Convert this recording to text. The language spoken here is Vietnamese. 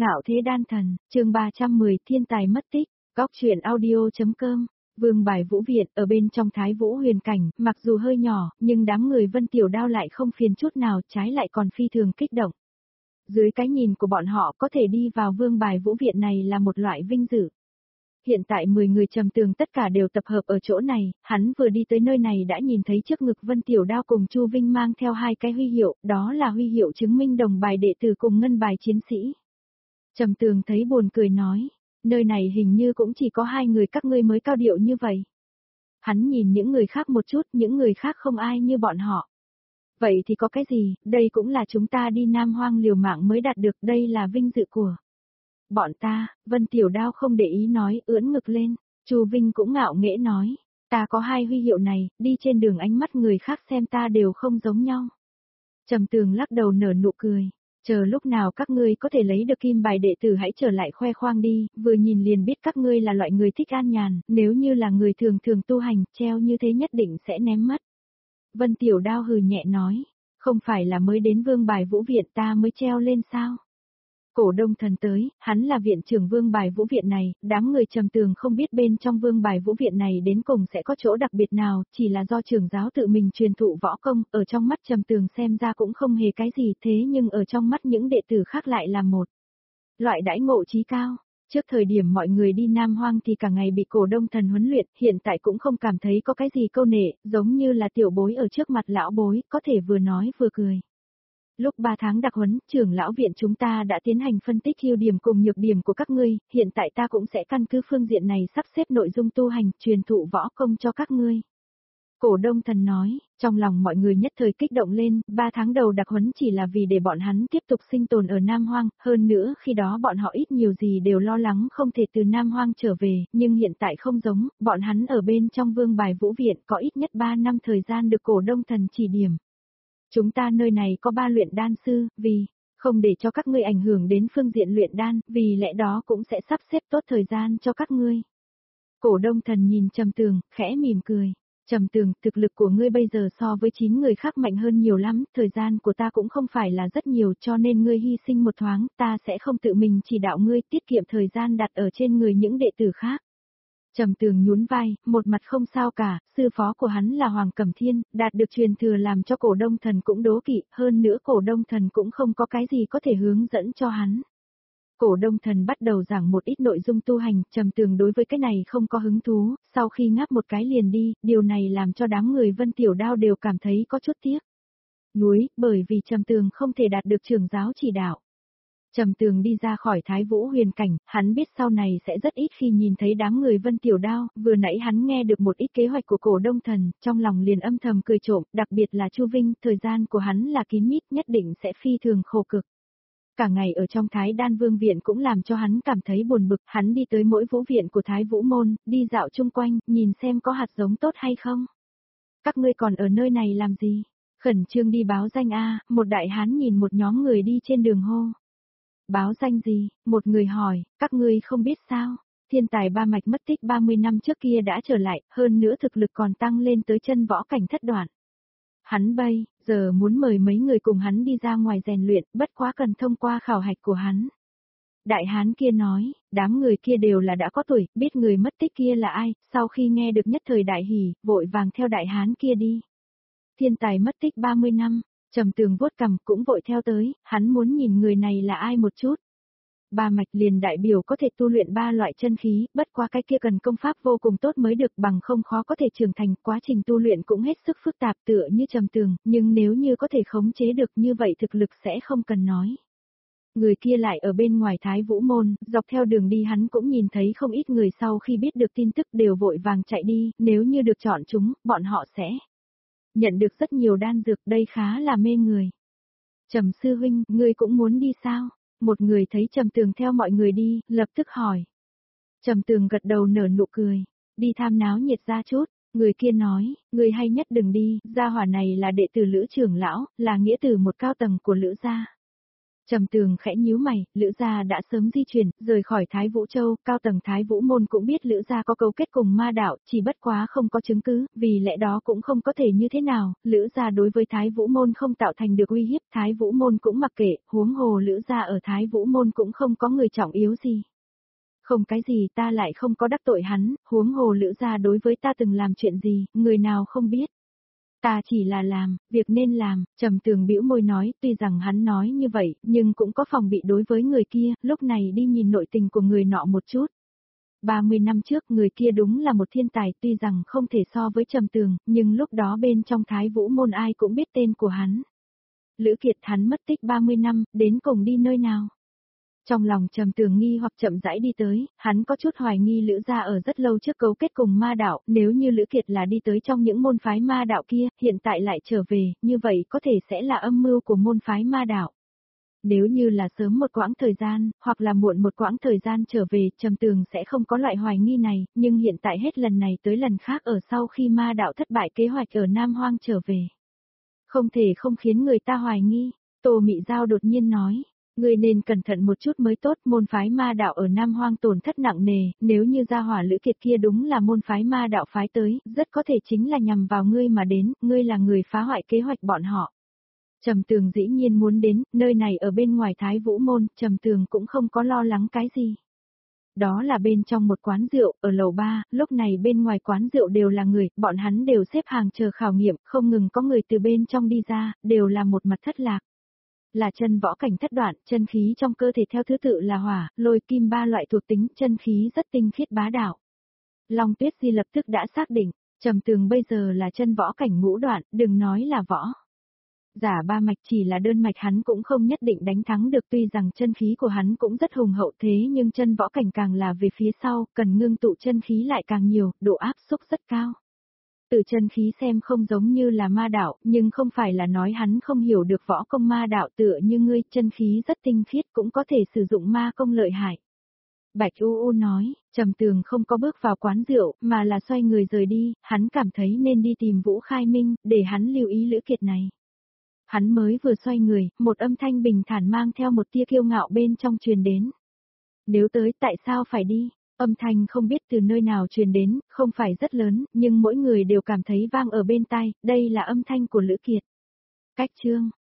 Ngạo thế đan thần, chương 310 thiên tài mất tích, góc truyện audio.com. Vương bài Vũ Viện ở bên trong Thái Vũ huyền cảnh, mặc dù hơi nhỏ, nhưng đám người Vân Tiểu Đao lại không phiền chút nào, trái lại còn phi thường kích động. Dưới cái nhìn của bọn họ, có thể đi vào vương bài Vũ Viện này là một loại vinh dự. Hiện tại 10 người Trầm Tường tất cả đều tập hợp ở chỗ này, hắn vừa đi tới nơi này đã nhìn thấy trước ngực Vân Tiểu Đao cùng Chu Vinh mang theo hai cái huy hiệu, đó là huy hiệu chứng minh đồng bài đệ tử cùng ngân bài chiến sĩ. Trầm Tường thấy buồn cười nói, nơi này hình như cũng chỉ có hai người các ngươi mới cao điệu như vậy. Hắn nhìn những người khác một chút, những người khác không ai như bọn họ. Vậy thì có cái gì, đây cũng là chúng ta đi Nam Hoang liều mạng mới đạt được, đây là vinh dự của bọn ta. Vân Tiểu Đao không để ý nói, ưỡn ngực lên. Chu Vinh cũng ngạo nghễ nói, ta có hai huy hiệu này, đi trên đường ánh mắt người khác xem ta đều không giống nhau. Trầm Tường lắc đầu nở nụ cười. Chờ lúc nào các ngươi có thể lấy được kim bài đệ tử hãy trở lại khoe khoang đi, vừa nhìn liền biết các ngươi là loại người thích an nhàn, nếu như là người thường thường tu hành, treo như thế nhất định sẽ ném mất. Vân Tiểu Đao hừ nhẹ nói, không phải là mới đến vương bài Vũ Viện ta mới treo lên sao? Cổ Đông Thần tới, hắn là viện trưởng vương bài Vũ Viện này, đám người Trầm Tường không biết bên trong vương bài Vũ Viện này đến cùng sẽ có chỗ đặc biệt nào, chỉ là do trưởng giáo tự mình truyền thụ võ công, ở trong mắt Trầm Tường xem ra cũng không hề cái gì thế nhưng ở trong mắt những đệ tử khác lại là một loại đãi ngộ chí cao. Trước thời điểm mọi người đi Nam Hoang thì cả ngày bị Cổ Đông Thần huấn luyện, hiện tại cũng không cảm thấy có cái gì câu nệ, giống như là tiểu bối ở trước mặt lão bối, có thể vừa nói vừa cười. Lúc 3 tháng đặc huấn, trưởng lão viện chúng ta đã tiến hành phân tích ưu điểm cùng nhược điểm của các ngươi, hiện tại ta cũng sẽ căn cứ phương diện này sắp xếp nội dung tu hành, truyền thụ võ công cho các ngươi. Cổ Đông Thần nói, trong lòng mọi người nhất thời kích động lên, 3 tháng đầu đặc huấn chỉ là vì để bọn hắn tiếp tục sinh tồn ở Nam Hoang, hơn nữa khi đó bọn họ ít nhiều gì đều lo lắng không thể từ Nam Hoang trở về, nhưng hiện tại không giống, bọn hắn ở bên trong vương bài Vũ Viện có ít nhất 3 năm thời gian được Cổ Đông Thần chỉ điểm. Chúng ta nơi này có 3 luyện đan sư, vì không để cho các ngươi ảnh hưởng đến phương diện luyện đan, vì lẽ đó cũng sẽ sắp xếp tốt thời gian cho các ngươi. Cổ Đông Thần nhìn Trầm Tường, khẽ mỉm cười. Trầm Tường, thực lực của ngươi bây giờ so với 9 người khác mạnh hơn nhiều lắm, thời gian của ta cũng không phải là rất nhiều cho nên ngươi hy sinh một thoáng, ta sẽ không tự mình chỉ đạo ngươi tiết kiệm thời gian đặt ở trên người những đệ tử khác. Trầm Tường nhún vai, một mặt không sao cả, sư phó của hắn là Hoàng Cẩm Thiên, đạt được truyền thừa làm cho Cổ Đông Thần cũng đố kỵ, hơn nữa Cổ Đông Thần cũng không có cái gì có thể hướng dẫn cho hắn. Cổ Đông Thần bắt đầu giảng một ít nội dung tu hành, Trầm Tường đối với cái này không có hứng thú, sau khi ngáp một cái liền đi, điều này làm cho đám người Vân Tiểu Đao đều cảm thấy có chút tiếc nuối, bởi vì Trầm Tường không thể đạt được trưởng giáo chỉ đạo. Trầm Tường đi ra khỏi Thái Vũ huyền cảnh, hắn biết sau này sẽ rất ít khi nhìn thấy đám người Vân Tiểu Đao, vừa nãy hắn nghe được một ít kế hoạch của Cổ Đông Thần, trong lòng liền âm thầm cười trộm, đặc biệt là Chu Vinh, thời gian của hắn là kín mít, nhất định sẽ phi thường khổ cực. Cả ngày ở trong Thái Đan Vương Viện cũng làm cho hắn cảm thấy buồn bực, hắn đi tới mỗi vũ viện của Thái Vũ Môn, đi dạo chung quanh, nhìn xem có hạt giống tốt hay không. Các ngươi còn ở nơi này làm gì? Khẩn trương đi báo danh a, một đại hán nhìn một nhóm người đi trên đường hô. Báo danh gì? Một người hỏi, các ngươi không biết sao? Thiên tài ba mạch mất tích 30 năm trước kia đã trở lại, hơn nữa thực lực còn tăng lên tới chân võ cảnh thất đoạn. Hắn bây giờ muốn mời mấy người cùng hắn đi ra ngoài rèn luyện, bất quá cần thông qua khảo hạch của hắn. Đại hán kia nói, đám người kia đều là đã có tuổi, biết người mất tích kia là ai, sau khi nghe được nhất thời đại hỉ, vội vàng theo đại hán kia đi. Thiên tài mất tích 30 năm, Trầm Tường vuốt cằm cũng vội theo tới, hắn muốn nhìn người này là ai một chút. Ba mạch liền đại biểu có thể tu luyện 3 loại chân khí, bất quá cái kia cần công pháp vô cùng tốt mới được, bằng không khó có thể trưởng thành, quá trình tu luyện cũng hết sức phức tạp tựa như Trầm Tường, nhưng nếu như có thể khống chế được như vậy thực lực sẽ không cần nói. Người kia lại ở bên ngoài Thái Vũ Môn, dọc theo đường đi hắn cũng nhìn thấy không ít người sau khi biết được tin tức đều vội vàng chạy đi, nếu như được chọn chúng, bọn họ sẽ nhận được rất nhiều đan dược, đây khá là mê người. Trầm sư huynh, ngươi cũng muốn đi sao? Một người thấy Trầm Tường theo mọi người đi, lập tức hỏi. Trầm Tường gật đầu nở nụ cười, đi tham náo nhiệt ra chút, người kia nói, ngươi hay nhất đừng đi, gia hỏa này là đệ tử Lữ trưởng lão, là nghĩa tử một cao tầng của Lữ gia. Trầm Tường khẽ nhíu mày, Lữ gia đã sớm di chuyển, rời khỏi Thái Vũ Châu, cao tầng Thái Vũ môn cũng biết Lữ gia có cấu kết cùng ma đạo, chỉ bất quá không có chứng cứ, vì lẽ đó cũng không có thể như thế nào, Lữ gia đối với Thái Vũ môn không tạo thành được uy hiếp, Thái Vũ môn cũng mặc kệ, huống hồ Lữ gia ở Thái Vũ môn cũng không có người trọng yếu gì. Không cái gì ta lại không có đắc tội hắn, huống hồ Lữ gia đối với ta từng làm chuyện gì, người nào không biết. Ta chỉ là làm, việc nên làm, Trầm Tường bĩu môi nói, tuy rằng hắn nói như vậy, nhưng cũng có phòng bị đối với người kia, lúc này đi nhìn nội tình của người nọ một chút. 30 năm trước người kia đúng là một thiên tài, tuy rằng không thể so với Trầm Tường, nhưng lúc đó bên trong Thái Vũ môn ai cũng biết tên của hắn. Lữ Kiệt hắn mất tích 30 năm, đến cùng đi nơi nào? Trong lòng Trầm Tường nghi hoặc chậm rãi đi tới, hắn có chút hoài nghi Lữ gia ở rất lâu trước cấu kết cùng ma đạo, nếu như Lữ Kiệt là đi tới trong những môn phái ma đạo kia, hiện tại lại trở về, như vậy có thể sẽ là âm mưu của môn phái ma đạo. Nếu như là sớm một quãng thời gian, hoặc là muộn một quãng thời gian trở về, Trầm Tường sẽ không có loại hoài nghi này, nhưng hiện tại hết lần này tới lần khác ở sau khi ma đạo thất bại kế hoạch ở Nam Hoang trở về. Không thể không khiến người ta hoài nghi, Tô Mị Giao đột nhiên nói. Ngươi nên cẩn thận một chút mới tốt, môn phái ma đạo ở Nam Hoang tổn thất nặng nề, nếu như gia hỏa Lữ Kiệt kia đúng là môn phái ma đạo phái tới, rất có thể chính là nhằm vào ngươi mà đến, ngươi là người phá hoại kế hoạch bọn họ. Trầm Tường dĩ nhiên muốn đến, nơi này ở bên ngoài Thái Vũ môn, Trầm Tường cũng không có lo lắng cái gì. Đó là bên trong một quán rượu, ở lầu 3, lúc này bên ngoài quán rượu đều là người, bọn hắn đều xếp hàng chờ khảo nghiệm, không ngừng có người từ bên trong đi ra, đều là một mặt thất lạc. Là chân võ cảnh thất đoạn, chân khí trong cơ thể theo thứ tự là hỏa, lôi kim ba loại thuộc tính, chân khí rất tinh khiết bá đạo. Long Tuyết Di lập tức đã xác định, Trầm Tường bây giờ là chân võ cảnh ngũ đoạn, đừng nói là võ. Giả ba mạch chỉ là đơn mạch hắn cũng không nhất định đánh thắng được, tuy rằng chân khí của hắn cũng rất hùng hậu thế nhưng chân võ cảnh càng là về phía sau, cần ngưng tụ chân khí lại càng nhiều, độ áp xúc rất cao. Từ chân khí xem không giống như là ma đạo, nhưng không phải là nói hắn không hiểu được võ công ma đạo, tựa như ngươi, chân khí rất tinh khiết cũng có thể sử dụng ma công lợi hại. Bạch U U nói, Trầm Tường không có bước vào quán rượu, mà là xoay người rời đi, hắn cảm thấy nên đi tìm Vũ Khai Minh, để hắn lưu ý Lữ Kiệt này. Hắn mới vừa xoay người, một âm thanh bình thản mang theo một tia kiêu ngạo bên trong truyền đến. Nếu tới tại sao phải đi? Âm thanh không biết từ nơi nào truyền đến, không phải rất lớn, nhưng mỗi người đều cảm thấy vang ở bên tai, đây là âm thanh của Lữ Kiệt. Cách chương,